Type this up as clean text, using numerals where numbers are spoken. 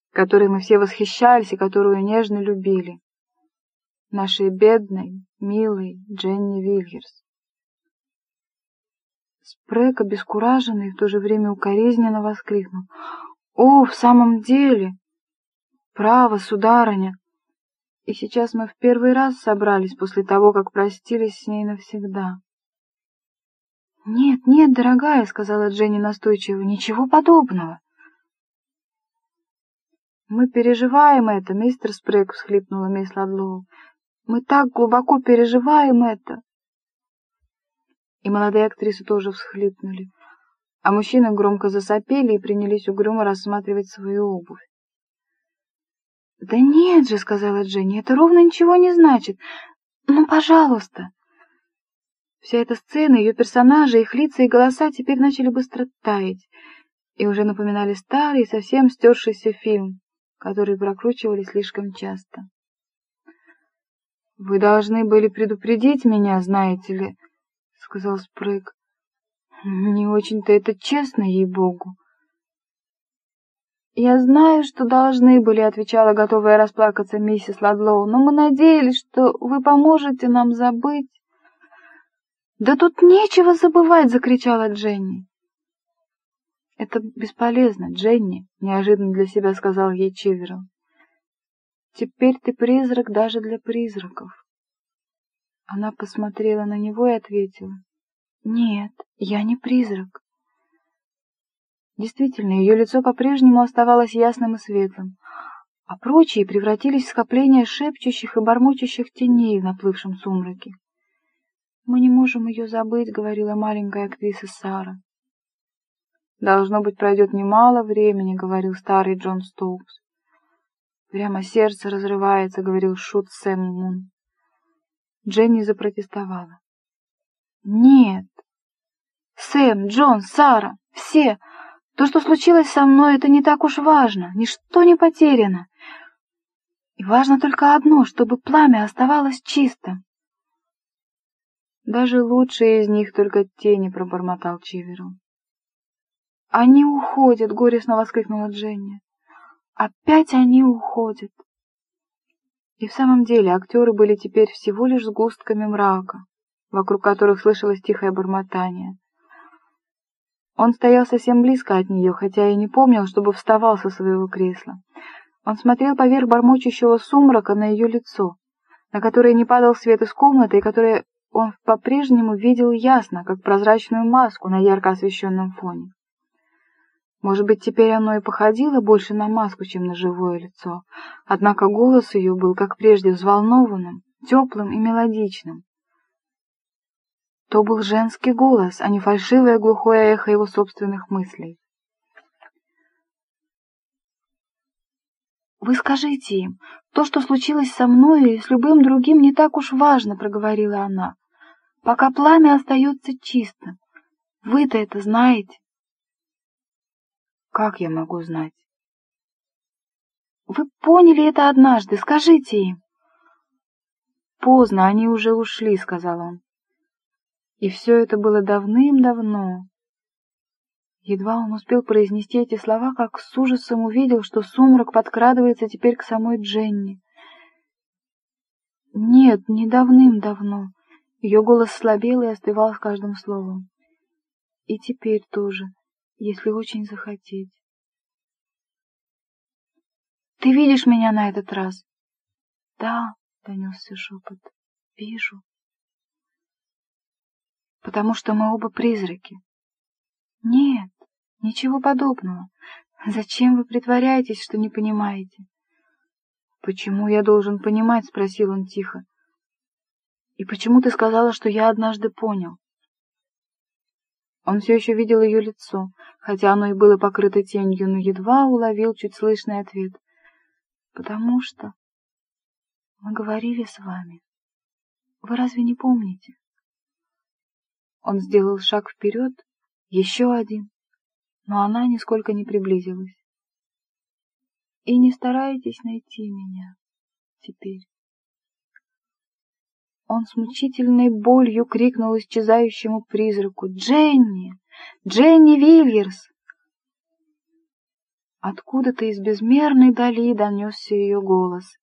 которой мы все восхищались и которую нежно любили. Нашей бедной, милой Дженни Вильерс. Спрэг, обескураженный и в то же время укоризненно воскликнул: «О, в самом деле! Право, сударыня! И сейчас мы в первый раз собрались после того, как простились с ней навсегда». «Нет, нет, дорогая», — сказала Дженни настойчиво, — «ничего подобного». «Мы переживаем это, мистер Спрэг», — всхлипнула мисс Ладлоу. «Мы так глубоко переживаем это». И молодые актрисы тоже всхлипнули, а мужчины громко засопели и принялись угрюмо рассматривать свою обувь. «Да нет же», — сказала Дженни, — «это ровно ничего не значит. Ну, пожалуйста». Вся эта сцена, ее персонажи, их лица и голоса теперь начали быстро таять и уже напоминали старый, совсем стершийся фильм, который прокручивали слишком часто. «Вы должны были предупредить меня, знаете ли», — сказал Спрэг. «Не очень-то это честно, ей-богу». «Я знаю, что должны были», — отвечала готовая расплакаться миссис Ладлоу, «но мы надеялись, что вы поможете нам забыть». «Да тут нечего забывать!» — закричала Дженни. «Это бесполезно, Дженни», — неожиданно для себя сказал ей Чиверл. «Теперь ты призрак даже для призраков». Она посмотрела на него и ответила: «Нет, я не призрак». Действительно, ее лицо по-прежнему оставалось ясным и светлым, а прочие превратились в скопление шепчущих и бормочущих теней в наплывшем сумраке. «Мы не можем ее забыть», — говорила маленькая актриса Сара. «Должно быть, пройдет немало времени», — говорил старый Джон Стоукс. «Прямо сердце разрывается», — говорил шут Сэм Мун. Дженни запротестовала. «Нет! Сэм, Джон, Сара, все! То, что случилось со мной, это не так уж важно, ничто не потеряно. И важно только одно, чтобы пламя оставалось чистым». «Даже лучшие из них только тени», — пробормотал Чиверл. «Они уходят!» — горестно воскликнула Дженни. «Опять они уходят!» И в самом деле актеры были теперь всего лишь сгустками мрака, вокруг которых слышалось тихое бормотание. Он стоял совсем близко от нее, хотя и не помнил, чтобы вставал со своего кресла. Он смотрел поверх бормочущего сумрака на ее лицо, на которое не падал свет из комнаты, и которое он по-прежнему видел ясно, как прозрачную маску на ярко освещенном фоне. Может быть, теперь оно и походило больше на маску, чем на живое лицо, однако голос ее был, как прежде, взволнованным, теплым и мелодичным. То был женский голос, а не фальшивое глухое эхо его собственных мыслей. «Вы скажите им, то, что случилось со мной и с любым другим, не так уж важно», — проговорила она, — «пока пламя остается чистым. Вы-то это знаете». «Как я могу знать?» «Вы поняли это однажды, скажите им». «Поздно, они уже ушли», — сказал он. И все это было давным-давно. Едва он успел произнести эти слова, как с ужасом увидел, что сумрак подкрадывается теперь к самой Дженни. Нет, не давным-давно. Ее голос слабел и остывал с каждым словом. И теперь тоже, если очень захотеть. «Ты видишь меня на этот раз?» «Да», — донесся шепот, — «вижу». «Потому что мы оба призраки». «Нет, ничего подобного. Зачем вы притворяетесь, что не понимаете?» «Почему я должен понимать?» — спросил он тихо. «И почему ты сказала, что я однажды понял?» Он все еще видел ее лицо, хотя оно и было покрыто тенью, но едва уловил чуть слышный ответ. «Потому что мы говорили с вами. Вы разве не помните?» Он сделал шаг вперед, еще один, но она нисколько не приблизилась. «И не старайтесь найти меня теперь». Он с мучительной болью крикнул исчезающему призраку: «Дженни! Дженни Вильерс!» Откуда-то из безмерной дали донесся ее голос,